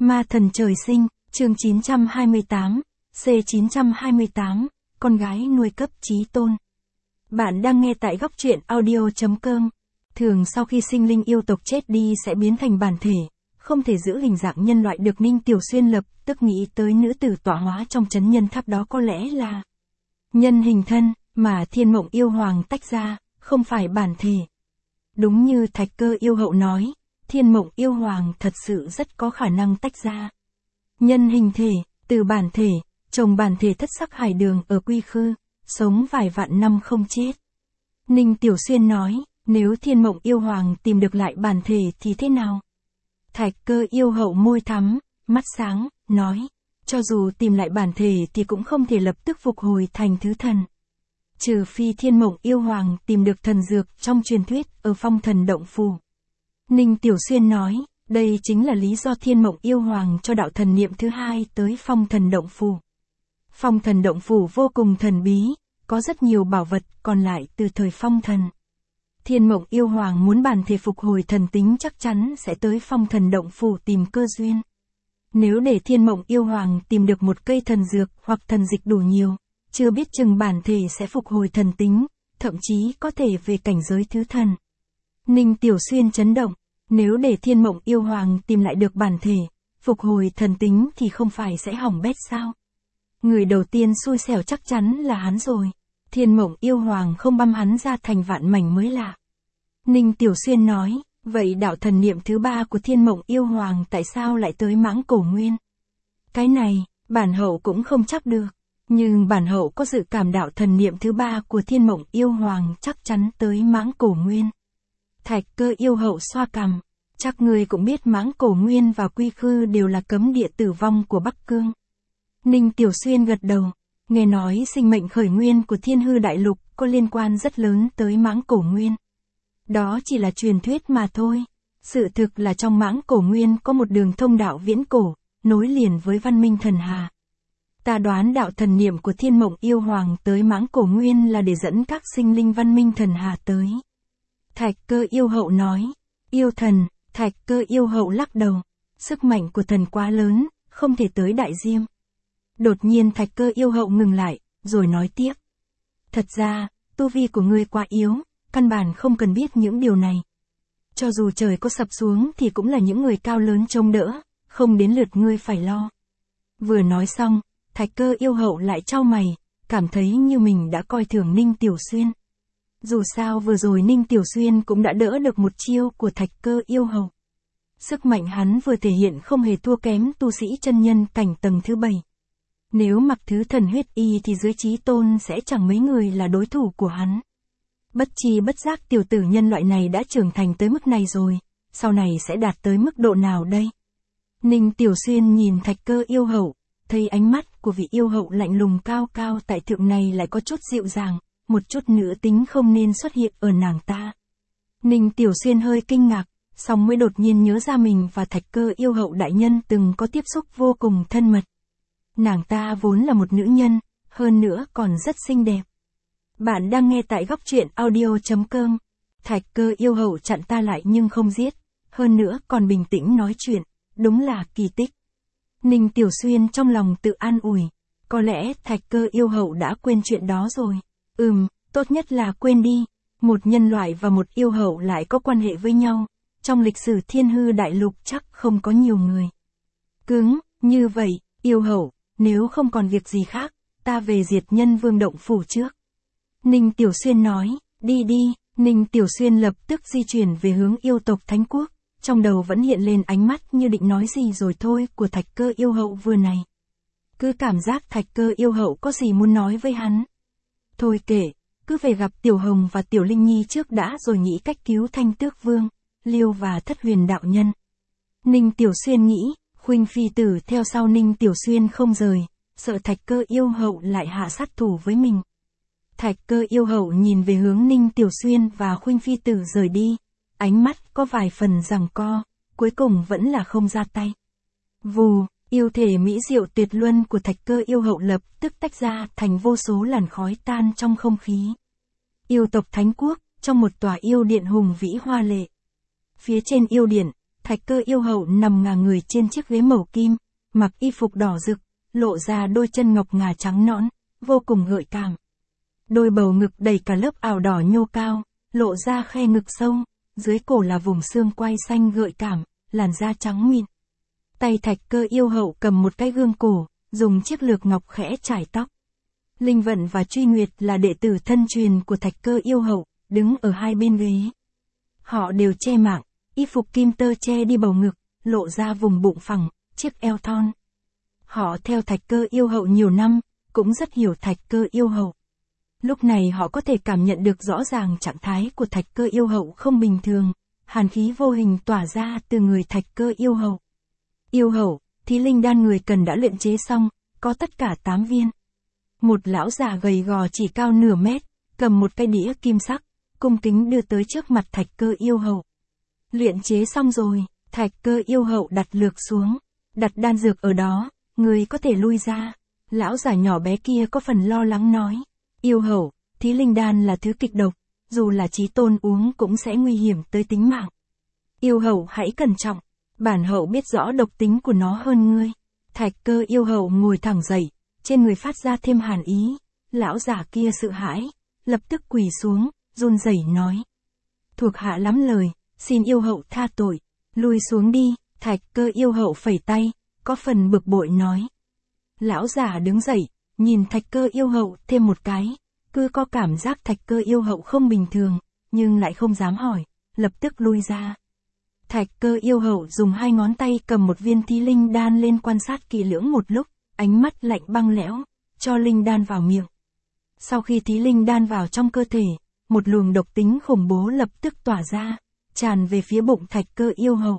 Ma thần trời sinh, chương 928, C928, con gái nuôi cấp chí tôn. Bạn đang nghe tại góc truyện audio.com. Thường sau khi sinh linh yêu tộc chết đi sẽ biến thành bản thể, không thể giữ hình dạng nhân loại được. Ninh Tiểu Xuyên lập tức nghĩ tới nữ tử tọa hóa trong trấn nhân tháp, đó có lẽ là nhân hình thân, mà Thiên Mộng Yêu Hoàng tách ra, không phải bản thể. Đúng như Thạch Cơ yêu hậu nói, Thiên Mộng Yêu Hoàng thật sự rất có khả năng tách ra nhân hình thể, từ bản thể, chồng bản thể Thất Sắc Hải Đường ở Quy Khư, sống vài vạn năm không chết. Ninh Tiểu Xuyên nói, nếu Thiên Mộng Yêu Hoàng tìm được lại bản thể thì thế nào? Thạch Cơ yêu hậu môi thắm, mắt sáng, nói, cho dù tìm lại bản thể thì cũng không thể lập tức phục hồi thành thứ thần. Trừ phi Thiên Mộng Yêu Hoàng tìm được thần dược trong truyền thuyết ở Phong Thần Động Phủ. Ninh Tiểu Xuyên nói, đây chính là lý do Thiên Mộng Yêu Hoàng cho đạo thần niệm thứ hai tới Phong Thần Động Phủ. Phong Thần Động Phủ vô cùng thần bí, có rất nhiều bảo vật còn lại từ thời Phong Thần. Thiên Mộng Yêu Hoàng muốn bản thể phục hồi thần tính chắc chắn sẽ tới Phong Thần Động Phủ tìm cơ duyên. Nếu để Thiên Mộng Yêu Hoàng tìm được một cây thần dược hoặc thần dịch đủ nhiều, chưa biết chừng bản thể sẽ phục hồi thần tính, thậm chí có thể về cảnh giới thứ thần. Ninh Tiểu Xuyên chấn động, nếu để Thiên Mộng Yêu Hoàng tìm lại được bản thể, phục hồi thần tính thì không phải sẽ hỏng bét sao? Người đầu tiên xui xẻo chắc chắn là hắn rồi. Thiên Mộng Yêu Hoàng không băm hắn ra thành vạn mảnh mới lạ. Ninh Tiểu Xuyên nói, vậy đạo thần niệm thứ ba của Thiên Mộng Yêu Hoàng tại sao lại tới Mãng Cổ Nguyên? Cái này, bản hậu cũng không chắc được. Nhưng bản hậu có dự cảm đạo thần niệm thứ ba của Thiên Mộng Yêu Hoàng chắc chắn tới Mãng Cổ Nguyên. Thạch Cơ yêu hậu xoa cằm, chắc người cũng biết Mãng Cổ Nguyên và Quy Khư đều là cấm địa tử vong của Bắc Cương. Ninh Tiểu Xuyên gật đầu, nghe nói sinh mệnh khởi nguyên của Thiên Hư Đại Lục có liên quan rất lớn tới Mãng Cổ Nguyên. Đó chỉ là truyền thuyết mà thôi. Sự thực là trong Mãng Cổ Nguyên có một đường thông đạo viễn cổ, nối liền với văn minh thần hà. Ta đoán đạo thần niệm của Thiên Mộng Yêu Hoàng tới Mãng Cổ Nguyên là để dẫn các sinh linh văn minh thần hà tới. Thạch Cơ yêu hậu nói, yêu thần. Thạch Cơ yêu hậu lắc đầu, sức mạnh của thần quá lớn, không thể tới Đại Diêm. Đột nhiên Thạch Cơ yêu hậu ngừng lại, rồi nói tiếp. Thật ra, tu vi của ngươi quá yếu, căn bản không cần biết những điều này. Cho dù trời có sập xuống thì cũng là những người cao lớn trông đỡ, không đến lượt ngươi phải lo. Vừa nói xong, Thạch Cơ yêu hậu lại chau mày, cảm thấy như mình đã coi thường Ninh Tiểu Xuyên. Dù sao vừa rồi Ninh Tiểu Xuyên cũng đã đỡ được một chiêu của Thạch Cơ yêu hậu. Sức mạnh hắn vừa thể hiện không hề thua kém tu sĩ chân nhân cảnh tầng thứ 7. Nếu mặc thứ thần huyết y thì dưới chí tôn sẽ chẳng mấy người là đối thủ của hắn. Bất chi bất giác tiểu tử nhân loại này đã trưởng thành tới mức này rồi, sau này sẽ đạt tới mức độ nào đây? Ninh Tiểu Xuyên nhìn Thạch Cơ yêu hậu, thấy ánh mắt của vị yêu hậu lạnh lùng cao cao tại thượng này lại có chút dịu dàng, một chút nữ tính không nên xuất hiện ở nàng ta. Ninh Tiểu Xuyên hơi kinh ngạc, xong mới đột nhiên nhớ ra mình và Thạch Cơ yêu hậu đại nhân từng có tiếp xúc vô cùng thân mật. Nàng ta vốn là một nữ nhân, hơn nữa còn rất xinh đẹp. Bạn đang nghe tại góc truyện audio.com. Thạch Cơ yêu hậu chặn ta lại nhưng không giết, hơn nữa còn bình tĩnh nói chuyện, đúng là kỳ tích. Ninh Tiểu Xuyên trong lòng tự an ủi, có lẽ Thạch Cơ yêu hậu đã quên chuyện đó rồi. Tốt nhất là quên đi, một nhân loại và một yêu hậu lại có quan hệ với nhau, trong lịch sử Thiên Hư Đại Lục chắc không có nhiều người. Cứng, như vậy, yêu hậu, nếu không còn việc gì khác, ta về Diệt Nhân Vương Động Phủ trước. Ninh Tiểu Xuyên nói, đi đi. Ninh Tiểu Xuyên lập tức di chuyển về hướng yêu tộc Thánh Quốc, trong đầu vẫn hiện lên ánh mắt như định nói gì rồi thôi của Thạch Cơ yêu hậu vừa này. Cứ cảm giác Thạch Cơ yêu hậu có gì muốn nói với hắn. Thôi kệ, cứ về gặp Tiểu Hồng và Tiểu Linh Nhi trước đã rồi nghĩ cách cứu Thanh Tước Vương, Liêu và Thất Huyền đạo nhân. Ninh Tiểu Xuyên nghĩ, Khuynh Phi Tử theo sau Ninh Tiểu Xuyên không rời, sợ Thạch Cơ yêu hậu lại hạ sát thủ với mình. Thạch Cơ yêu hậu nhìn về hướng Ninh Tiểu Xuyên và Khuynh Phi Tử rời đi, ánh mắt có vài phần giằng co, cuối cùng vẫn là không ra tay. Vù, yêu thể mỹ diệu tuyệt luân của Thạch Cơ yêu hậu lập tức tách ra thành vô số làn khói tan trong không khí. Yêu tộc Thánh Quốc, trong một tòa yêu điện hùng vĩ hoa lệ. Phía trên yêu điện, Thạch Cơ yêu hậu nằm ngả người trên chiếc ghế màu kim, mặc y phục đỏ rực, lộ ra đôi chân ngọc ngà trắng nõn, vô cùng gợi cảm. Đôi bầu ngực đầy cả lớp áo đỏ nhô cao, lộ ra khe ngực sâu, dưới cổ là vùng xương quai xanh gợi cảm, làn da trắng mịn. Tay Thạch Cơ yêu hậu cầm một cái gương cổ, dùng chiếc lược ngọc khẽ chải tóc. Linh Vận và Truy Nguyệt là đệ tử thân truyền của Thạch Cơ yêu hậu, đứng ở hai bên ghế. Họ đều che mạng, y phục kim tơ che đi bầu ngực, lộ ra vùng bụng phẳng, chiếc eo thon. Họ theo Thạch Cơ yêu hậu nhiều năm, cũng rất hiểu Thạch Cơ yêu hậu. Lúc này họ có thể cảm nhận được rõ ràng trạng thái của Thạch Cơ yêu hậu không bình thường, hàn khí vô hình tỏa ra từ người Thạch Cơ yêu hậu. Yêu hậu, thí linh đan người cần đã luyện chế xong, có tất cả 8 viên. Một lão già gầy gò chỉ cao nửa mét, cầm một cái đĩa kim sắc, cung kính đưa tới trước mặt Thạch Cơ yêu hậu. Luyện chế xong rồi, Thạch Cơ yêu hậu đặt lược xuống, đặt đan dược ở đó, người có thể lui ra. Lão già nhỏ bé kia có phần lo lắng nói, yêu hậu, thí linh đan là thứ kịch độc, dù là chí tôn uống cũng sẽ nguy hiểm tới tính mạng. Yêu hậu hãy cẩn trọng, bản hậu biết rõ độc tính của nó hơn ngươi. Thạch Cơ yêu hậu ngồi thẳng dậy, trên người phát ra thêm hàn ý, lão già kia sợ hãi, lập tức quỳ xuống, run rẩy nói. Thuộc hạ lắm lời, xin yêu hậu tha tội, lui xuống đi. Thạch Cơ yêu hậu phẩy tay, có phần bực bội nói. Lão già đứng dậy, nhìn Thạch Cơ yêu hậu thêm một cái, cứ có cảm giác Thạch Cơ yêu hậu không bình thường, nhưng lại không dám hỏi, lập tức lui ra. Thạch Cơ yêu hậu dùng 2 ngón tay cầm một viên thí linh đan lên quan sát kỹ lưỡng một lúc, ánh mắt lạnh băng lẽo, cho linh đan vào miệng. Sau khi thí linh đan vào trong cơ thể, một luồng độc tính khủng bố lập tức tỏa ra, tràn về phía bụng Thạch Cơ yêu hậu.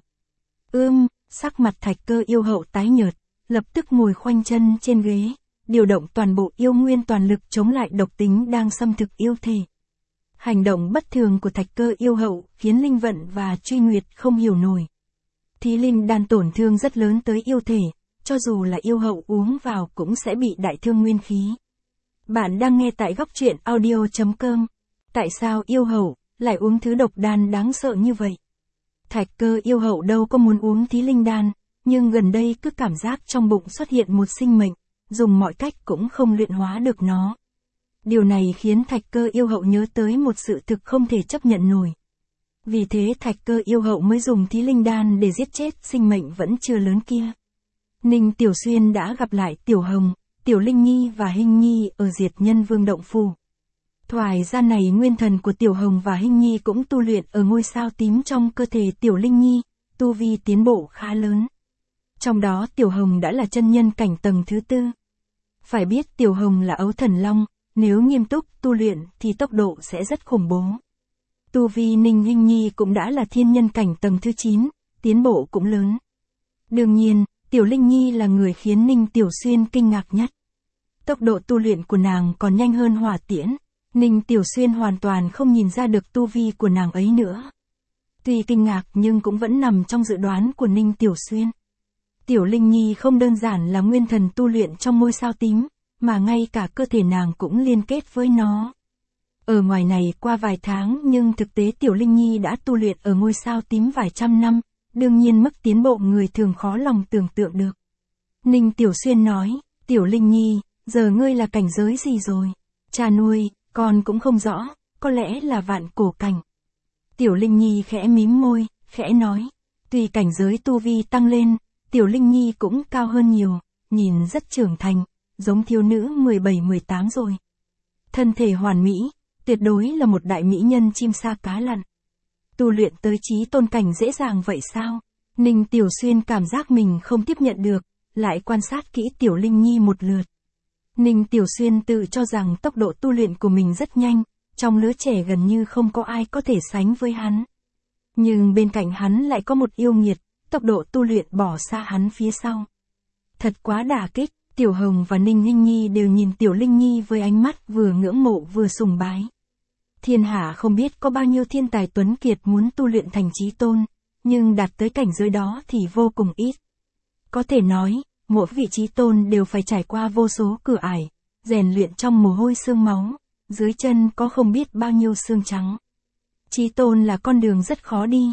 Sắc mặt Thạch Cơ yêu hậu tái nhợt, lập tức ngồi khoanh chân trên ghế, điều động toàn bộ yêu nguyên toàn lực chống lại độc tính đang xâm thực yêu thể. Hành động bất thường của Thạch Cơ yêu hậu khiến Linh Vận và Truy Nguyệt không hiểu nổi. Thí linh đan tổn thương rất lớn tới yêu thể, cho dù là yêu hậu uống vào cũng sẽ bị đại thương nguyên khí. Bạn đang nghe tại góc truyện audio.com. Tại sao yêu hậu lại uống thứ độc đan đáng sợ như vậy? Thạch Cơ yêu hậu đâu có muốn uống thí linh đan, nhưng gần đây cứ cảm giác trong bụng xuất hiện một sinh mệnh, dùng mọi cách cũng không luyện hóa được nó. Điều này khiến Thạch Cơ yêu hậu nhớ tới một sự thực không thể chấp nhận nổi. Vì thế Thạch Cơ yêu hậu mới dùng thí linh đan để giết chết sinh mệnh vẫn chưa lớn kia. Ninh Tiểu Xuyên đã gặp lại Tiểu Hồng, Tiểu Linh Nhi và Hinh Nhi ở Diệt Nhân Vương Động Phủ. Thoại ra này nguyên thần của Tiểu Hồng và Hinh Nhi cũng tu luyện ở ngôi sao tím trong cơ thể Tiểu Linh Nhi, tu vi tiến bộ khá lớn. Trong đó Tiểu Hồng đã là chân nhân cảnh tầng thứ 4. Phải biết Tiểu Hồng là ấu thần long, nếu nghiêm túc tu luyện thì tốc độ sẽ rất khủng bố. Tu vi Ninh Hinh Nhi cũng đã là thiên nhân cảnh tầng thứ 9, tiến bộ cũng lớn. Đương nhiên, Tiểu Linh Nhi là người khiến Ninh Tiểu Xuyên kinh ngạc nhất. Tốc độ tu luyện của nàng còn nhanh hơn Hỏa Tiễn, Ninh Tiểu Xuyên hoàn toàn không nhìn ra được tu vi của nàng ấy nữa. Tuy kinh ngạc nhưng cũng vẫn nằm trong dự đoán của Ninh Tiểu Xuyên. Tiểu Linh Nhi không đơn giản là nguyên thần tu luyện trong ngôi sao tím, mà ngay cả cơ thể nàng cũng liên kết với nó. Ở ngoài này qua vài tháng nhưng thực tế Tiểu Linh Nhi đã tu luyện ở ngôi sao tím vài trăm năm, đương nhiên mức tiến bộ người thường khó lòng tưởng tượng được. Ninh Tiểu Xuyên nói, Tiểu Linh Nhi, giờ ngươi là cảnh giới gì rồi? Cha nuôi, con cũng không rõ, có lẽ là vạn cổ cảnh. Tiểu Linh Nhi khẽ mím môi, khẽ nói, tuy cảnh giới tu vi tăng lên, Tiểu Linh Nhi cũng cao hơn nhiều, nhìn rất trưởng thành, giống thiếu nữ 17-18 rồi. Thân thể hoàn mỹ, tuyệt đối là một đại mỹ nhân chim sa cá lặn. Tu luyện tới chí tôn cảnh dễ dàng vậy sao? Ninh Tiểu Xuyên cảm giác mình không tiếp nhận được, lại quan sát kỹ Tiểu Linh Nhi một lượt. Ninh Tiểu Xuyên tự cho rằng tốc độ tu luyện của mình rất nhanh, trong lứa trẻ gần như không có ai có thể sánh với hắn. Nhưng bên cạnh hắn lại có một yêu nghiệt, tốc độ tu luyện bỏ xa hắn phía sau. Thật quá đả kích, Tiểu Hồng và Ninh Hinh Nhi đều nhìn Tiểu Linh Nhi với ánh mắt vừa ngưỡng mộ vừa sùng bái. Thiên hạ không biết có bao nhiêu thiên tài tuấn kiệt muốn tu luyện thành chí tôn, nhưng đạt tới cảnh giới đó thì vô cùng ít. Có thể nói, mỗi vị chí tôn đều phải trải qua vô số cửa ải, rèn luyện trong mồ hôi xương máu, dưới chân có không biết bao nhiêu xương trắng. Chí tôn là con đường rất khó đi,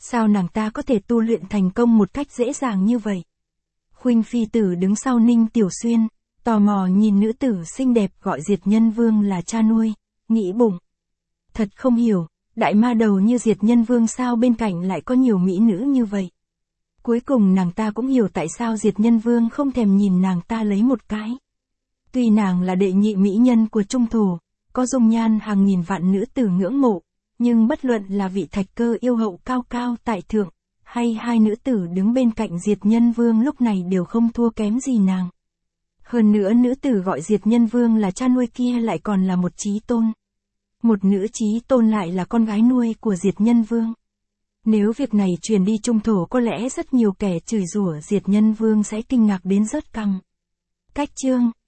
Sao nàng ta có thể tu luyện thành công một cách dễ dàng như vậy? Khuynh phi tử đứng sau Ninh Tiểu Xuyên, tò mò nhìn nữ tử xinh đẹp gọi Diệt Nhân Vương là cha nuôi, nghĩ bụng. Thật không hiểu, đại ma đầu như Diệt Nhân Vương sao bên cạnh lại có nhiều mỹ nữ như vậy. Cuối cùng nàng ta cũng hiểu tại sao Diệt Nhân Vương không thèm nhìn nàng ta lấy một cái. Tuy nàng là đệ nhị mỹ nhân của Trung Thổ, có dung nhan hàng nghìn vạn nữ tử ngưỡng mộ, nhưng bất luận là vị Thạch Cơ yêu hậu cao cao tại thượng, hay hai nữ tử đứng bên cạnh Diệt Nhân Vương lúc này đều không thua kém gì nàng. Hơn nữa nữ tử gọi Diệt Nhân Vương là cha nuôi kia lại còn là một chí tôn. Một nữ chí tôn lại là con gái nuôi của Diệt Nhân Vương. Nếu việc này truyền đi Trung Thổ có lẽ rất nhiều kẻ chửi rủa Diệt Nhân Vương sẽ kinh ngạc đến rớt cằm. Cách chương